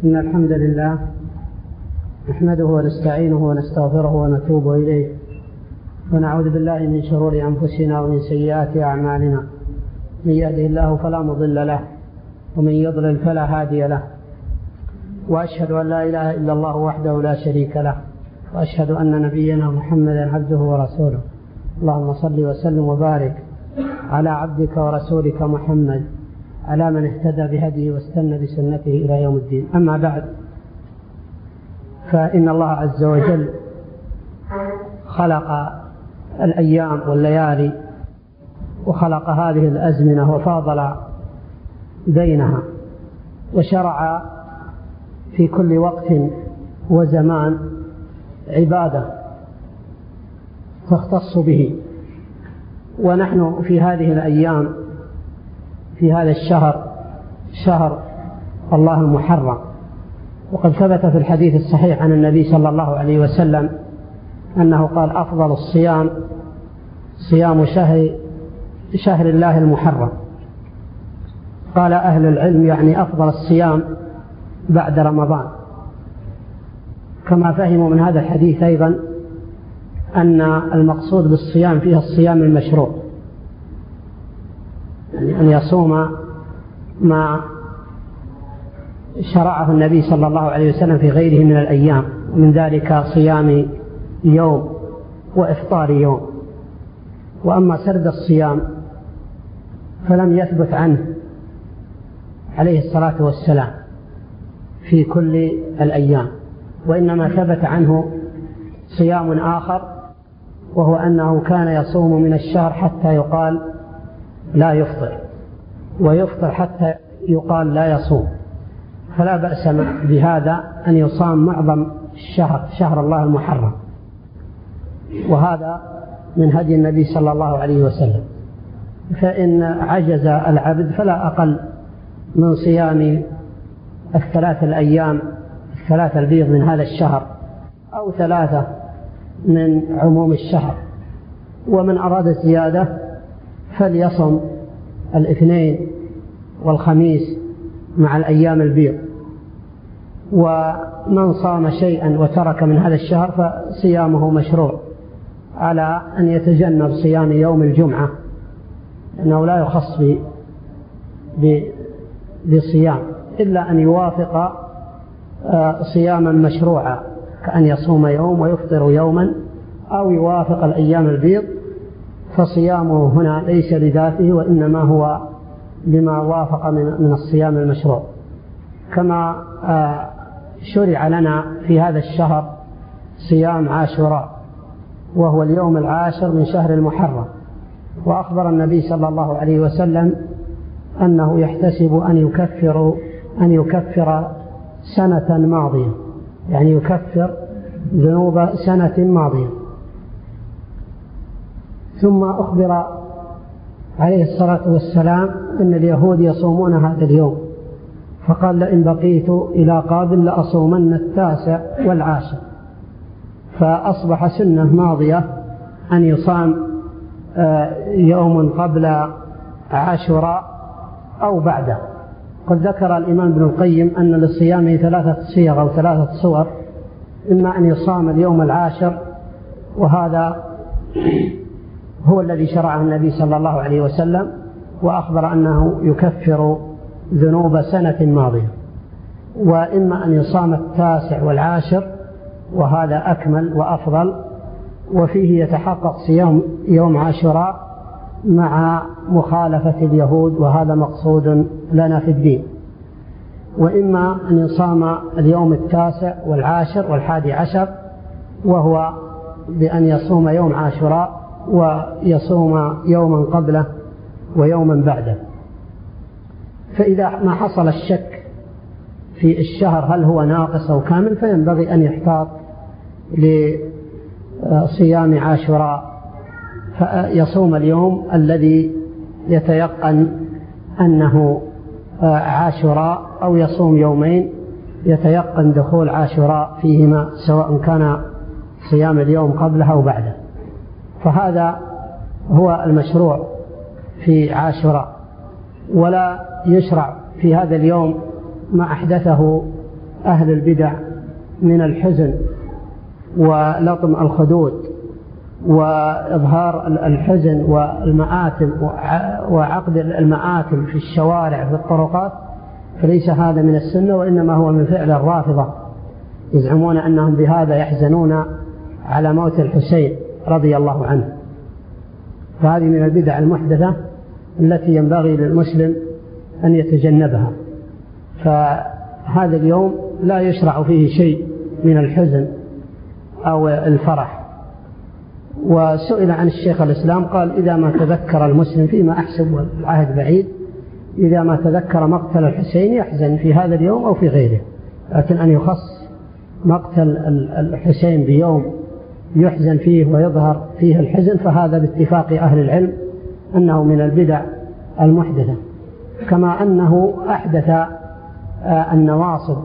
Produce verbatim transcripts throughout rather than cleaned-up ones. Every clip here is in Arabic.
إن الحمد لله نحمده ونستعينه ونستغفره ونتوب إليه ونعوذ بالله من شرور أنفسنا ومن سيئات أعمالنا. من يهده الله فلا مضل له ومن يضلل فلا هادي له، وأشهد أن لا إله إلا الله وحده لا شريك له، وأشهد أن نبينا محمدا عبده ورسوله. اللهم صل وسلم وبارك على عبدك ورسولك محمد، على من اهتدى بهديه واستنى بسنته إلى يوم الدين. أما بعد، فإن الله عز وجل خلق الأيام والليالي وخلق هذه الأزمنة وفاضل بينها، وشرع في كل وقت وزمان عبادة تختص به. ونحن في هذه الأيام في هذا الشهر، شهر الله المحرم، وقد ثبت في الحديث الصحيح عن النبي صلى الله عليه وسلم أنه قال: أفضل الصيام صيام شهر شهر الله المحرم. قال أهل العلم يعني أفضل الصيام بعد رمضان. كما فهموا من هذا الحديث أيضا أن المقصود بالصيام فيها الصيام المشروع، يعني أن يصوم ما شرعه النبي صلى الله عليه وسلم في غيره من الأيام، من ذلك صيام يوم وإفطار يوم. وأما سرد الصيام فلم يثبت عنه عليه الصلاة والسلام في كل الأيام، وإنما ثبت عنه صيام آخر، وهو أنه كان يصوم من الشهر حتى يقال لا يفطر، ويفطر حتى يقال لا يصوم. فلا بأس بهذا أن يصام معظم الشهر، شهر الله المحرم، وهذا من هدي النبي صلى الله عليه وسلم. فإن عجز العبد فلا أقل من صيام الثلاث الأيام الثلاث البيض من هذا الشهر، أو ثلاثة من عموم الشهر. ومن أراد الزيادة فليصم الاثنين والخميس مع الأيام البيض. ومن صام شيئا وترك من هذا الشهر فصيامه مشروع، على أن يتجنب صيام يوم الجمعة، لأنه لا يخص بصيام إلا أن يوافق صياما مشروعا، كأن يصوم يوم ويفطر يوما، أو يوافق الأيام البيض، فصيامه هنا ليس لذاته، وإنما هو لما وافق من الصيام المشروع. كما شرع لنا في هذا الشهر صيام عاشوراء، وهو اليوم العاشر من شهر المحرم. وأخبر النبي صلى الله عليه وسلم أنه يحتسب أن يكفر أن يكفر سنة ماضية، يعني يكفر ذنوب سنة ماضية. ثم أخبر عليه الصلاة والسلام أن اليهود يصومون هذا اليوم، فقال: لئن بقيت إلى قابل لأصومن التاسع والعاشر. فأصبح سنة ماضية أن يصام يوم قبل عاشوراء أو بعده. قد ذكر الإمام ابن القيم أن للصيام ثلاثة صيغ أو ثلاثة صور: إما أن يصام اليوم العاشر، وهذا هو الذي شرعه النبي صلى الله عليه وسلم، وأخبر أنه يكفر ذنوب سنة ماضية. وإما أن يصام التاسع والعاشر، وهذا أكمل وأفضل، وفيه يتحقق صيام يوم عاشوراء مع مخالفة اليهود، وهذا مقصود لنا في الدين. وإما أن يصام اليوم التاسع والعاشر والحادي عشر، وهو بأن يصوم يوم عاشوراء ويصوم يوما قبله ويوما بعده. فإذا ما حصل الشك في الشهر هل هو ناقص أو كامل، فينبغي أن يحتاط لصيام عاشوراء، فيصوم اليوم الذي يتيقن أنه عاشوراء، أو يصوم يومين يتيقن دخول عاشوراء فيهما، سواء كان صيام اليوم قبله أو بعده. فهذا هو المشروع في عاشوراء. ولا يشرع في هذا اليوم ما أحدثه أهل البدع من الحزن ولطم الخدود وإظهار الحزن والمآتم وعقد المآتم في الشوارع في الطرقات، فليس هذا من السنة، وإنما هو من فعل الرافضة، يزعمون أنهم بهذا يحزنون على موت الحسين رضي الله عنه. فهذه من البدع المحدثة التي ينبغي للمسلم أن يتجنبها. فهذا اليوم لا يشرع فيه شيء من الحزن أو الفرح. وسئل عن الشيخ الإسلام قال: إذا ما تذكر المسلم، فيما أحسب والعهد بعيد، إذا ما تذكر مقتل الحسين يحزن في هذا اليوم أو في غيره، لكن أن يخص مقتل الحسين بيوم يحزن فيه ويظهر فيه الحزن، فهذا باتفاق أهل العلم أنه من البدع المحدثة. كما أنه أحدث النواصب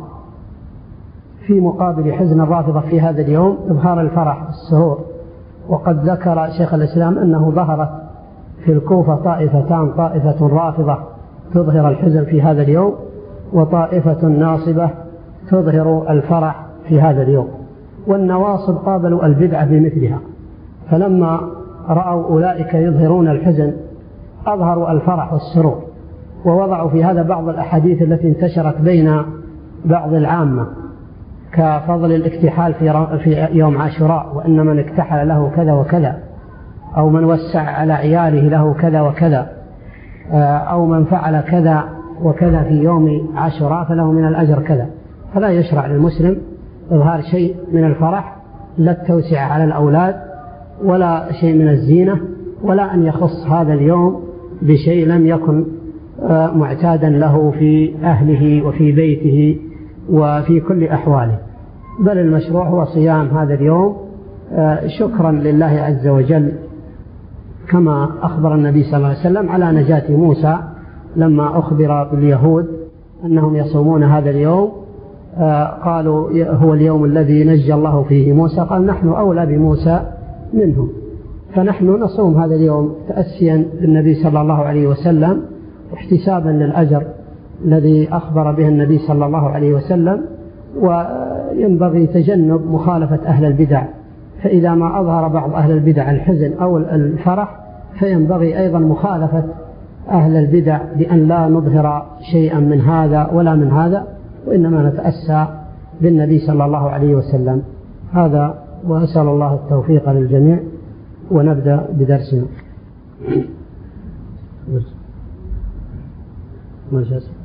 في مقابل حزن الرافضة في هذا اليوم إظهار الفرح والسرور. وقد ذكر شيخ الإسلام أنه ظهرت في الكوفة طائفتان: طائفة رافضة تظهر الحزن في هذا اليوم، وطائفة ناصبة تظهر الفرح في هذا اليوم. والنواصب قابلوا البدعة بمثلها، فلما رأوا أولئك يظهرون الحزن أظهروا الفرح والسرور، ووضعوا في هذا بعض الأحاديث التي انتشرت بين بعض العامة، كفضل الاكتحال في يوم عاشوراء، وأن من اكتحل له كذا وكذا، أو من وسع على عياله له كذا وكذا، أو من فعل كذا وكذا في يوم عاشوراء فله من الأجر كذا. فلا يشرع للمسلم إظهار شيء من الفرح، لا التوسع على الأولاد ولا شيء من الزينة، ولا أن يخص هذا اليوم بشيء لم يكن معتادا له في أهله وفي بيته وفي كل أحواله. بل المشروع هو صيام هذا اليوم شكرا لله عز وجل، كما أخبر النبي صلى الله عليه وسلم على نجاة موسى لما أخبر باليهود أنهم يصومون هذا اليوم، قالوا هو اليوم الذي نجى الله فيه موسى، قال نحن أولى بموسى منهم. فنحن نصوم هذا اليوم تأسيا بالنبي صلى الله عليه وسلم، واحتسابا للأجر الذي أخبر به النبي صلى الله عليه وسلم. وينبغي تجنب مخالفة أهل البدع، فإذا ما أظهر بعض أهل البدع الحزن أو الفرح فينبغي أيضا مخالفة أهل البدع بأن لا نظهر شيئا من هذا ولا من هذا، وإنما نتأسى بالنبي صلى الله عليه وسلم. هذا، وأسأل الله التوفيق للجميع. ونبدأ بدرسنا.